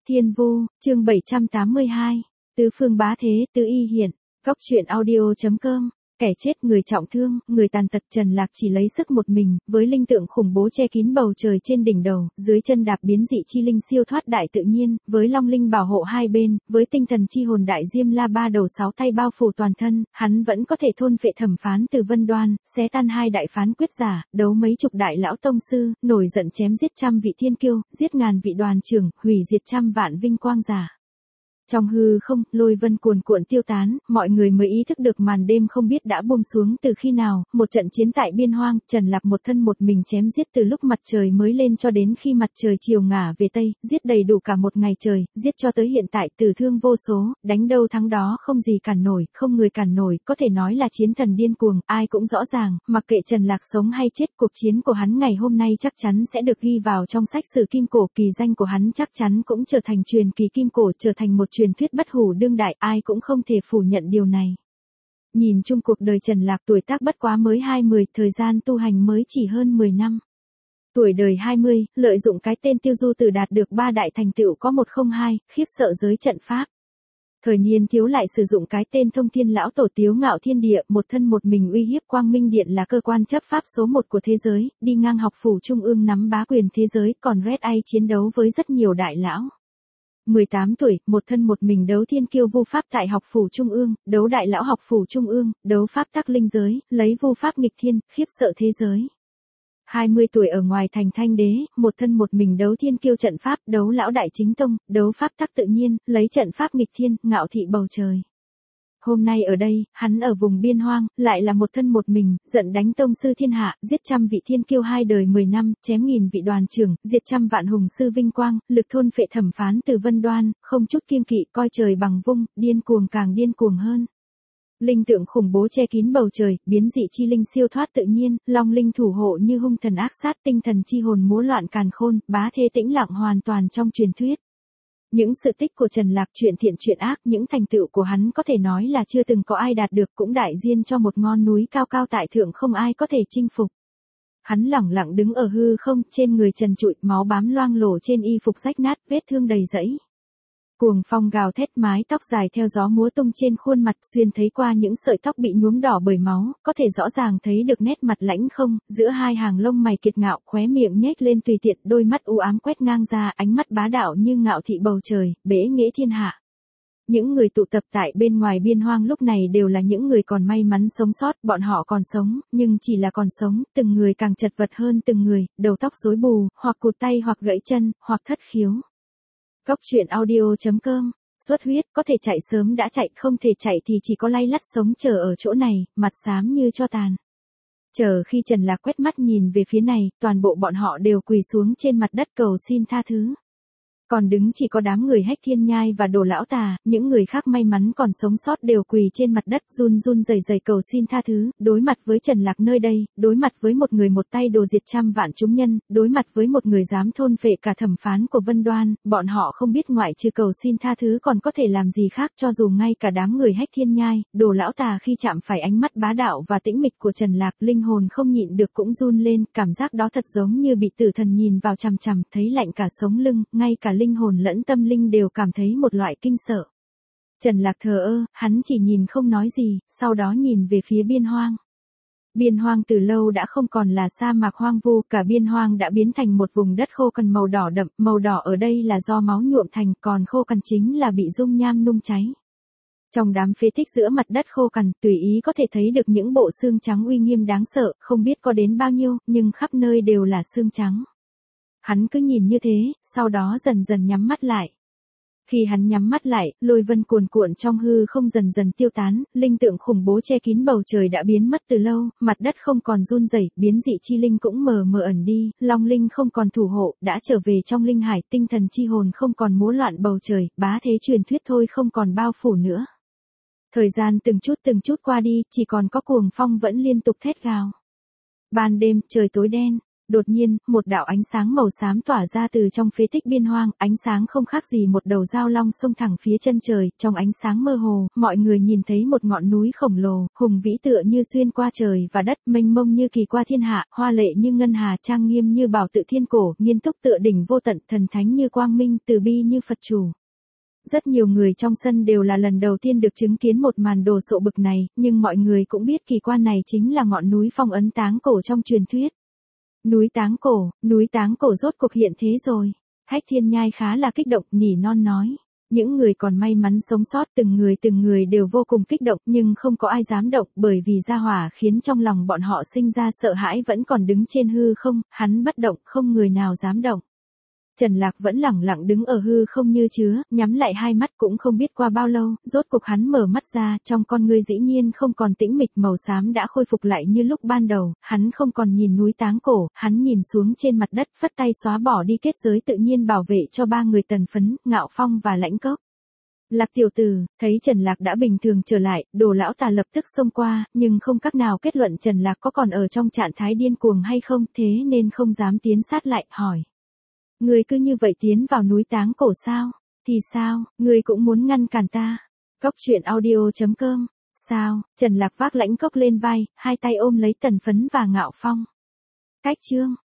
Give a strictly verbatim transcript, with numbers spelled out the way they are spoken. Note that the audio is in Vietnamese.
Thiên Vu, chương bảy trăm tám mươi hai, Tứ Phương Bá Thế, Tứ Y Hiện, Góc truyện audio.com. Kẻ chết, người trọng thương, người tàn tật, Trần Lạc chỉ lấy sức một mình, với linh tượng khủng bố che kín bầu trời trên đỉnh đầu, dưới chân đạp biến dị chi linh siêu thoát đại tự nhiên, với long linh bảo hộ hai bên, với tinh thần chi hồn đại diêm la ba đầu sáu tay bao phủ toàn thân, hắn vẫn có thể thôn phệ thẩm phán từ Vân Đoan, xé tan hai đại phán quyết giả, đấu mấy chục đại lão tông sư, nổi giận chém giết trăm vị thiên kiêu, giết ngàn vị đoàn trưởng, hủy diệt trăm vạn vinh quang giả. Trong hư không, lôi vân cuồn cuộn tiêu tán, mọi người mới ý thức được màn đêm không biết đã buông xuống từ khi nào, một trận chiến tại biên hoang, Trần Lạc một thân một mình chém giết từ lúc mặt trời mới lên cho đến khi mặt trời chiều ngả về tây, giết đầy đủ cả một ngày trời, giết cho tới hiện tại tử thương vô số, đánh đâu thắng đó không gì cản nổi, không người cản nổi, có thể nói là chiến thần điên cuồng, ai cũng rõ ràng, mặc kệ Trần Lạc sống hay chết, cuộc chiến của hắn ngày hôm nay chắc chắn sẽ được ghi vào trong sách sử kim cổ, kỳ danh của hắn chắc chắn cũng trở thành truyền kỳ kim cổ, trở thành một truyền thuyết bất hủ đương đại, ai cũng không thể phủ nhận điều này. Nhìn chung cuộc đời Trần Lạc tuổi tác bất quá mới hai mươi, thời gian tu hành mới chỉ hơn mười năm. Tuổi đời hai mươi, lợi dụng cái tên Tiêu Du Tử đạt được ba đại thành tựu có một không hai, khiếp sợ giới trận pháp. Thời niên thiếu lại sử dụng cái tên Thông Thiên Lão Tổ tiếu ngạo thiên địa, một thân một mình uy hiếp Quang Minh Điện là cơ quan chấp pháp số một của thế giới, đi ngang học phủ trung ương nắm bá quyền thế giới, còn Red Eye chiến đấu với rất nhiều đại lão. mười tám tuổi, một thân một mình đấu thiên kiêu vu pháp tại học phủ trung ương, đấu đại lão học phủ trung ương, đấu pháp tắc linh giới, lấy vu pháp nghịch thiên, khiếp sợ thế giới. hai mươi tuổi ở ngoài thành Thanh Đế, một thân một mình đấu thiên kiêu trận pháp, đấu lão đại chính tông, đấu pháp tắc tự nhiên, lấy trận pháp nghịch thiên, ngạo thị bầu trời. Hôm nay ở đây, hắn ở vùng biên hoang, lại là một thân một mình, giận đánh tông sư thiên hạ, giết trăm vị thiên kiêu hai đời mười năm, chém nghìn vị đoàn trưởng, diệt trăm vạn hùng sư vinh quang, lực thôn phệ thẩm phán từ Vân Đoan, không chút kiêng kỵ, coi trời bằng vung, điên cuồng càng điên cuồng hơn. Linh tượng khủng bố che kín bầu trời, biến dị chi linh siêu thoát tự nhiên, long linh thủ hộ như hung thần ác sát, tinh thần chi hồn múa loạn càn khôn, bá thế tĩnh lặng hoàn toàn trong truyền thuyết. Những sự tích của Trần Lạc, chuyện thiện chuyện ác, những thành tựu của hắn có thể nói là chưa từng có ai đạt được, cũng đại diện cho một ngọn núi cao cao tại thượng không ai có thể chinh phục. Hắn lẳng lặng đứng ở hư không, trên người trần trụi, máu bám loang lổ trên y phục rách nát, vết thương đầy rẫy. Cuồng phong gào thét, mái tóc dài theo gió múa tung trên khuôn mặt, xuyên thấy qua những sợi tóc bị nhuốm đỏ bởi máu, có thể rõ ràng thấy được nét mặt lãnh không, giữa hai hàng lông mày kiệt ngạo, khóe miệng nhếch lên tùy tiện, đôi mắt u ám quét ngang ra, ánh mắt bá đạo như ngạo thị bầu trời, bế nghĩa thiên hạ. Những người tụ tập tại bên ngoài biên hoang lúc này đều là những người còn may mắn sống sót, bọn họ còn sống, nhưng chỉ là còn sống, từng người càng chật vật hơn từng người, đầu tóc rối bù, hoặc cụt tay hoặc gãy chân, hoặc thất khiếu. Góc truyện audio.com. Xuất huyết, có thể chạy sớm đã chạy, không thể chạy thì chỉ có lay lắt sống chờ ở chỗ này, mặt xám như tro tàn. Chờ khi Trần Lạc quét mắt nhìn về phía này, toàn bộ bọn họ đều quỳ xuống trên mặt đất cầu xin tha thứ. Còn đứng chỉ có đám người Hách Thiên Nhai và Đồ Lão Tà, những người khác may mắn còn sống sót đều quỳ trên mặt đất run run rẩy rẩy cầu xin tha thứ, đối mặt với Trần Lạc nơi đây, đối mặt với một người một tay đồ diệt trăm vạn chúng nhân, đối mặt với một người dám thôn phệ cả thẩm phán của Vân Đoan, bọn họ không biết ngoại trừ cầu xin tha thứ còn có thể làm gì khác, cho dù ngay cả đám người Hách Thiên Nhai, Đồ Lão Tà khi chạm phải ánh mắt bá đạo và tĩnh mịch của Trần Lạc, linh hồn không nhịn được cũng run lên, cảm giác đó thật giống như bị tử thần nhìn vào chằm chằm, thấy lạnh cả sống lưng, ngay cả linh hồn lẫn tâm linh đều cảm thấy một loại kinh sợ. Trần Lạc thờ ơ, hắn chỉ nhìn không nói gì, sau đó nhìn về phía biên hoang. Biên hoang từ lâu đã không còn là sa mạc hoang vu, cả biên hoang đã biến thành một vùng đất khô cằn màu đỏ đậm, màu đỏ ở đây là do máu nhuộm thành, còn khô cằn chính là bị dung nham nung cháy. Trong đám phế tích giữa mặt đất khô cằn, tùy ý có thể thấy được những bộ xương trắng uy nghiêm đáng sợ, không biết có đến bao nhiêu, nhưng khắp nơi đều là xương trắng. Hắn cứ nhìn như thế, sau đó dần dần nhắm mắt lại. Khi hắn nhắm mắt lại, lôi vân cuồn cuộn trong hư không dần dần tiêu tán, linh tượng khủng bố che kín bầu trời đã biến mất từ lâu, mặt đất không còn run rẩy, biến dị chi linh cũng mờ mờ ẩn đi, long linh không còn thủ hộ, đã trở về trong linh hải, tinh thần chi hồn không còn múa loạn bầu trời, bá thế truyền thuyết thôi không còn bao phủ nữa. Thời gian từng chút từng chút qua đi, chỉ còn có cuồng phong vẫn liên tục thét gào. Ban đêm, trời tối đen. Đột nhiên, một đạo ánh sáng màu xám tỏa ra từ trong phế tích biên hoang, ánh sáng không khác gì một đầu dao long xông thẳng phía chân trời, trong ánh sáng mơ hồ, mọi người nhìn thấy một ngọn núi khổng lồ, hùng vĩ tựa như xuyên qua trời và đất, mênh mông như kỳ qua thiên hạ, hoa lệ như ngân hà, trang nghiêm như bảo tự thiên cổ, nghiêm túc tựa đỉnh vô tận, thần thánh như quang minh, từ bi như Phật chủ. Rất nhiều người trong sân đều là lần đầu tiên được chứng kiến một màn đồ sộ bực này, nhưng mọi người cũng biết kỳ quan này chính là ngọn núi phong ấn táng cổ trong truyền thuyết. Núi Táng Cổ, núi Táng Cổ rốt cuộc hiện thế rồi. Hách Thiên Nhai khá là kích động, nỉ non nói. Những người còn may mắn sống sót từng người từng người đều vô cùng kích động nhưng không có ai dám động bởi vì gia hỏa khiến trong lòng bọn họ sinh ra sợ hãi vẫn còn đứng trên hư không, hắn bất động không người nào dám động. Trần Lạc vẫn lẳng lặng đứng ở hư không như chứa, nhắm lại hai mắt cũng không biết qua bao lâu, rốt cuộc hắn mở mắt ra, trong con ngươi dĩ nhiên không còn tĩnh mịch màu xám đã khôi phục lại như lúc ban đầu, hắn không còn nhìn núi Táng Cổ, hắn nhìn xuống trên mặt đất phất tay xóa bỏ đi kết giới tự nhiên bảo vệ cho ba người Tần Phấn, Ngạo Phong và Lãnh Cốc. Lạc tiểu tử, thấy Trần Lạc đã bình thường trở lại, Đồ lão tà lập tức xông qua, nhưng không cách nào kết luận Trần Lạc có còn ở trong trạng thái điên cuồng hay không, thế nên không dám tiến sát lại, hỏi. Người cứ như vậy tiến vào núi Táng Cổ sao? Thì sao, người cũng muốn ngăn cản ta? Cốc truyện audio chấm com. Sao? Trần Lạc vác Lãnh Cốc lên vai, hai tay ôm lấy Tần Phấn và Ngạo Phong. Cách chương.